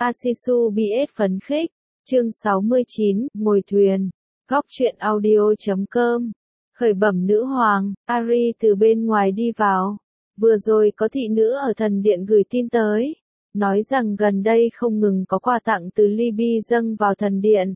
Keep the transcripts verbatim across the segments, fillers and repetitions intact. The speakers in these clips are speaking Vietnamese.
Asisu bê ét phấn khích, chương sáu mươi chín, ngồi thuyền, góc truyện audio chấm com. Khởi bẩm nữ hoàng, Ari từ bên ngoài đi vào. Vừa rồi có thị nữ ở thần điện gửi tin tới, nói rằng gần đây không ngừng có quà tặng từ Libby dâng vào thần điện.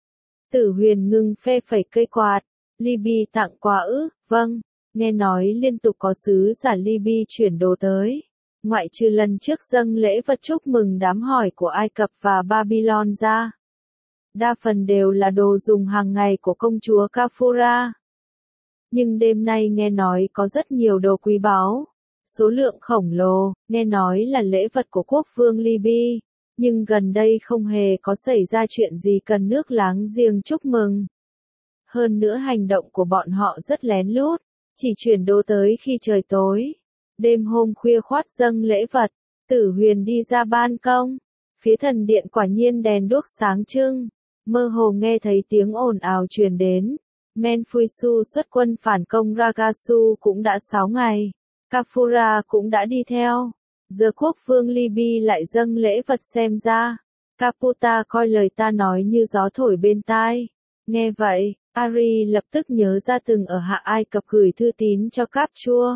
Tử Huyền ngưng phe phẩy cây quạt, Libby tặng quà ư, vâng, nghe nói liên tục có sứ giả Libby chuyển đồ tới. Ngoại trừ lần trước dâng lễ vật chúc mừng đám hỏi của Ai Cập và Babylon ra. Đa phần đều là đồ dùng hàng ngày của công chúa Kafura. Nhưng đêm nay nghe nói có rất nhiều đồ quý báu. Số lượng khổng lồ, nghe nói là lễ vật của quốc vương Libby. Nhưng gần đây không hề có xảy ra chuyện gì cần nước láng giềng chúc mừng. Hơn nữa hành động của bọn họ rất lén lút, chỉ chuyển đồ tới khi trời tối. Đêm hôm khuya khoắt dâng lễ vật, Tử Huyền đi ra ban công. Phía thần điện quả nhiên đèn đuốc sáng trưng. Mơ hồ nghe thấy tiếng ồn ào truyền đến. Menfuisu xuất quân phản công Ragasu cũng đã sáu ngày. Kafura cũng đã đi theo. Giờ quốc vương Libby lại dâng lễ vật xem ra. Caputa coi lời ta nói như gió thổi bên tai. Nghe vậy, Ari lập tức nhớ ra từng ở Hạ Ai Cập gửi thư tín cho Capchua.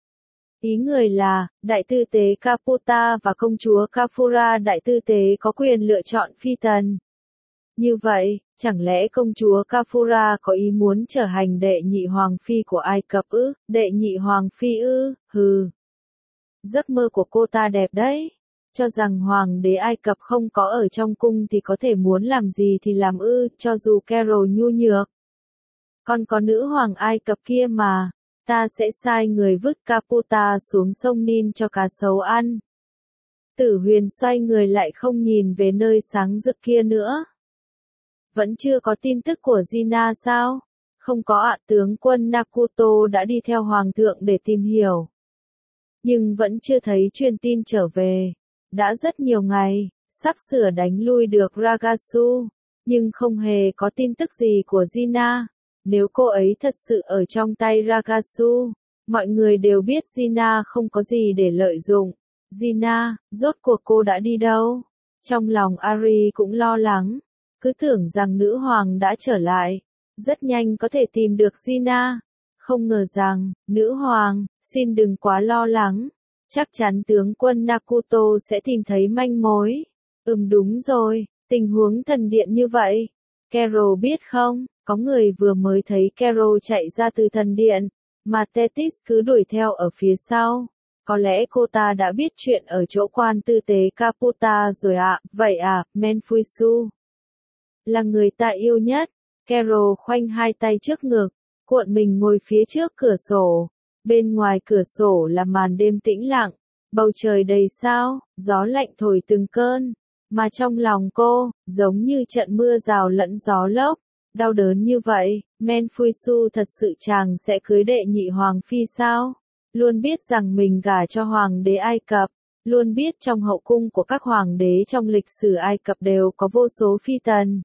Ý người là, đại tư tế Caputa và công chúa Kafura đại tư tế có quyền lựa chọn phi tần. Như vậy, chẳng lẽ công chúa Kafura có ý muốn trở thành đệ nhị hoàng phi của Ai Cập ư? Đệ nhị hoàng phi ư? Hừ. Giấc mơ của cô ta đẹp đấy. Cho rằng hoàng đế Ai Cập không có ở trong cung thì có thể muốn làm gì thì làm ư, cho dù Carol nhu nhược. Còn có nữ hoàng Ai Cập kia mà. Ta sẽ sai người vứt Caputa xuống sông Nin cho cá sấu ăn. Tử Huyền xoay người lại không nhìn về nơi sáng rực kia nữa. Vẫn chưa có tin tức của Gina sao? Không có ạ, tướng quân Nakuto đã đi theo hoàng thượng để tìm hiểu. Nhưng vẫn chưa thấy truyền tin trở về. Đã rất nhiều ngày, sắp sửa đánh lui được Ragasu. Nhưng không hề có tin tức gì của Gina. Nếu cô ấy thật sự ở trong tay Ragasu, mọi người đều biết Gina không có gì để lợi dụng. Gina, rốt cuộc cô đã đi đâu? Trong lòng Ari cũng lo lắng, cứ tưởng rằng nữ hoàng đã trở lại, rất nhanh có thể tìm được Gina. Không ngờ rằng, nữ hoàng, xin đừng quá lo lắng, chắc chắn tướng quân Nakuto sẽ tìm thấy manh mối. Ừm đúng rồi, tình huống thần điện như vậy. Carol biết không? Có người vừa mới thấy Carol chạy ra từ thần điện, mà Tethys cứ đuổi theo ở phía sau. Có lẽ cô ta đã biết chuyện ở chỗ quan tư tế Caputa rồi ạ, à. Vậy à, Menfuisu là người ta yêu nhất. Carol khoanh hai tay trước ngực, cuộn mình ngồi phía trước cửa sổ. Bên ngoài cửa sổ là màn đêm tĩnh lặng, bầu trời đầy sao, gió lạnh thổi từng cơn. Mà trong lòng cô, giống như trận mưa rào lẫn gió lốc. Đau đớn như vậy, Menfuisu thật sự chàng sẽ cưới đệ nhị hoàng phi sao? Luôn biết rằng mình gả cho hoàng đế Ai Cập, luôn biết trong hậu cung của các hoàng đế trong lịch sử Ai Cập đều có vô số phi tần.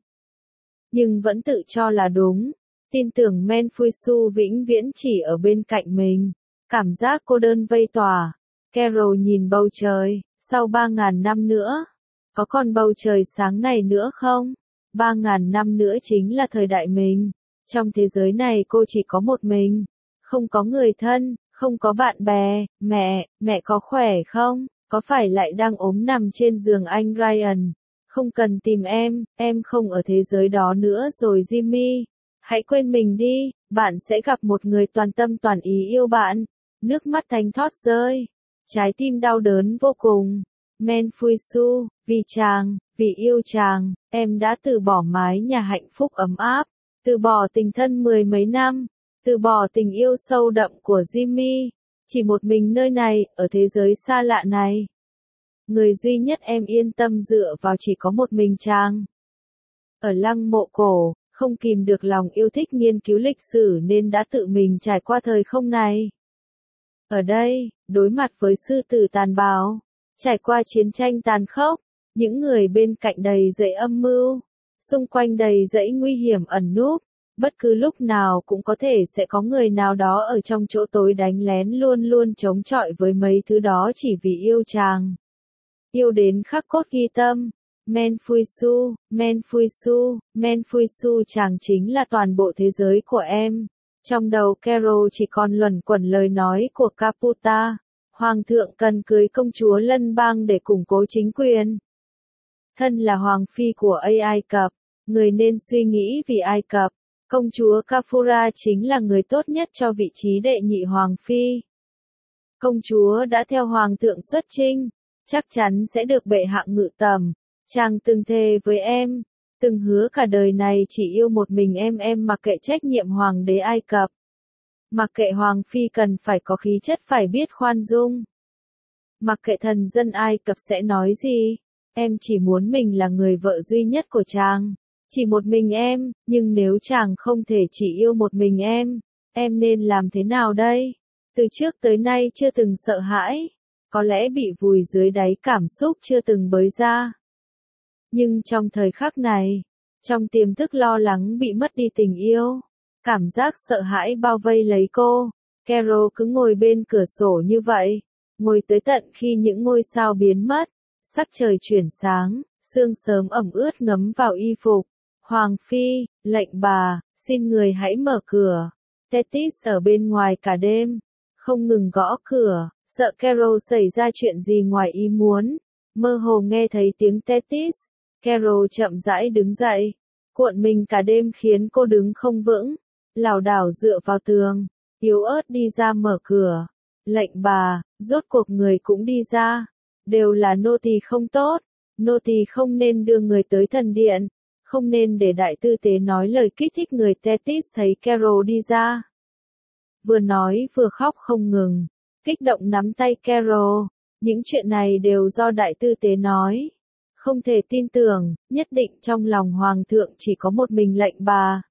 Nhưng vẫn tự cho là đúng, tin tưởng Menfuisu vĩnh viễn chỉ ở bên cạnh mình. Cảm giác cô đơn vây tỏa. Carol nhìn bầu trời, sau ba ngàn năm nữa, có còn bầu trời sáng này nữa không? Ba ngàn năm nữa chính là thời đại mình. Trong thế giới này cô chỉ có một mình. Không có người thân, không có bạn bè. Mẹ, mẹ có khỏe không? Có phải lại đang ốm nằm trên giường anh Ryan? Không cần tìm em, em không ở thế giới đó nữa rồi Jimmy. Hãy quên mình đi, bạn sẽ gặp một người toàn tâm toàn ý yêu bạn. Nước mắt thánh thót rơi. Trái tim đau đớn vô cùng. Menfuisu, vì chàng, vì yêu chàng, em đã từ bỏ mái nhà hạnh phúc ấm áp, từ bỏ tình thân mười mấy năm, từ bỏ tình yêu sâu đậm của Jimmy, chỉ một mình nơi này, ở thế giới xa lạ này. Người duy nhất em yên tâm dựa vào chỉ có một mình chàng. Ở lăng mộ cổ, không kìm được lòng yêu thích nghiên cứu lịch sử nên đã tự mình trải qua thời không này. Ở đây, đối mặt với sư tử tàn bạo, trải qua chiến tranh tàn khốc, những người bên cạnh đầy dẫy âm mưu, xung quanh đầy dẫy nguy hiểm ẩn núp, bất cứ lúc nào cũng có thể sẽ có người nào đó ở trong chỗ tối đánh lén luôn luôn chống chọi với mấy thứ đó chỉ vì yêu chàng. Yêu đến khắc cốt ghi tâm, Menfuisu, Menfuisu, Menfuisu chàng chính là toàn bộ thế giới của em. Trong đầu Carol chỉ còn luẩn quẩn lời nói của Caputa. Hoàng thượng cần cưới công chúa Lân Bang để củng cố chính quyền. Thân là hoàng phi của Ai Cập, người nên suy nghĩ vì Ai Cập. Công chúa Kafura chính là người tốt nhất cho vị trí đệ nhị hoàng phi. Công chúa đã theo hoàng thượng xuất chinh, chắc chắn sẽ được bệ hạ ngự tầm. Chàng từng thề với em, từng hứa cả đời này chỉ yêu một mình em em mặc kệ trách nhiệm hoàng đế Ai Cập. Mặc kệ hoàng phi cần phải có khí chất phải biết khoan dung. Mặc kệ thần dân Ai Cập sẽ nói gì, em chỉ muốn mình là người vợ duy nhất của chàng. Chỉ một mình em, nhưng nếu chàng không thể chỉ yêu một mình em, em nên làm thế nào đây? Từ trước tới nay chưa từng sợ hãi, có lẽ bị vùi dưới đáy cảm xúc chưa từng bới ra. Nhưng trong thời khắc này, trong tiềm thức lo lắng bị mất đi tình yêu, cảm giác sợ hãi bao vây lấy cô, Carol cứ ngồi bên cửa sổ như vậy, ngồi tới tận khi những ngôi sao biến mất, sắc trời chuyển sáng, sương sớm ẩm ướt ngấm vào y phục. Hoàng phi, lệnh bà, xin người hãy mở cửa. Tethys ở bên ngoài cả đêm, không ngừng gõ cửa, sợ Carol xảy ra chuyện gì ngoài ý muốn. Mơ hồ nghe thấy tiếng Tethys, Carol chậm rãi đứng dậy, cuộn mình cả đêm khiến cô đứng không vững, lảo đảo dựa vào tường, yếu ớt đi ra mở cửa. Lệnh bà, rốt cuộc người cũng đi ra, đều là nô tỳ không tốt, nô tỳ không nên đưa người tới thần điện. Không nên để đại tư tế nói lời kích thích người. Tethys thấy Carol đi ra, vừa nói vừa khóc không ngừng, kích động nắm tay Carol. Những chuyện này đều do đại tư tế nói. Không thể tin tưởng, nhất định trong lòng hoàng thượng chỉ có một mình lệnh bà.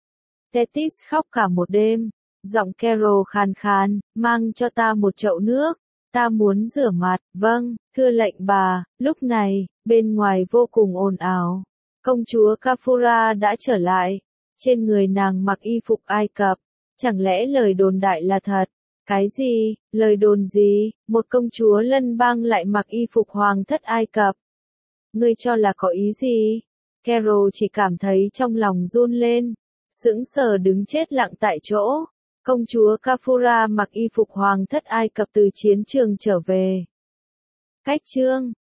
Tethys khóc cả một đêm, giọng Carol khàn khàn, mang cho ta một chậu nước, ta muốn rửa mặt. Vâng, thưa lệnh bà. Lúc này, bên ngoài vô cùng ồn ào. Công chúa Kafura đã trở lại, trên người nàng mặc y phục Ai Cập, chẳng lẽ lời đồn đại là thật? Cái gì, lời đồn gì, một công chúa Lân Bang lại mặc y phục hoàng thất Ai Cập? Ngươi cho là có ý gì? Carol chỉ cảm thấy trong lòng run lên, sững sờ đứng chết lặng tại chỗ. Công chúa Kafura mặc y phục hoàng thất Ai Cập từ chiến trường trở về. Cách chương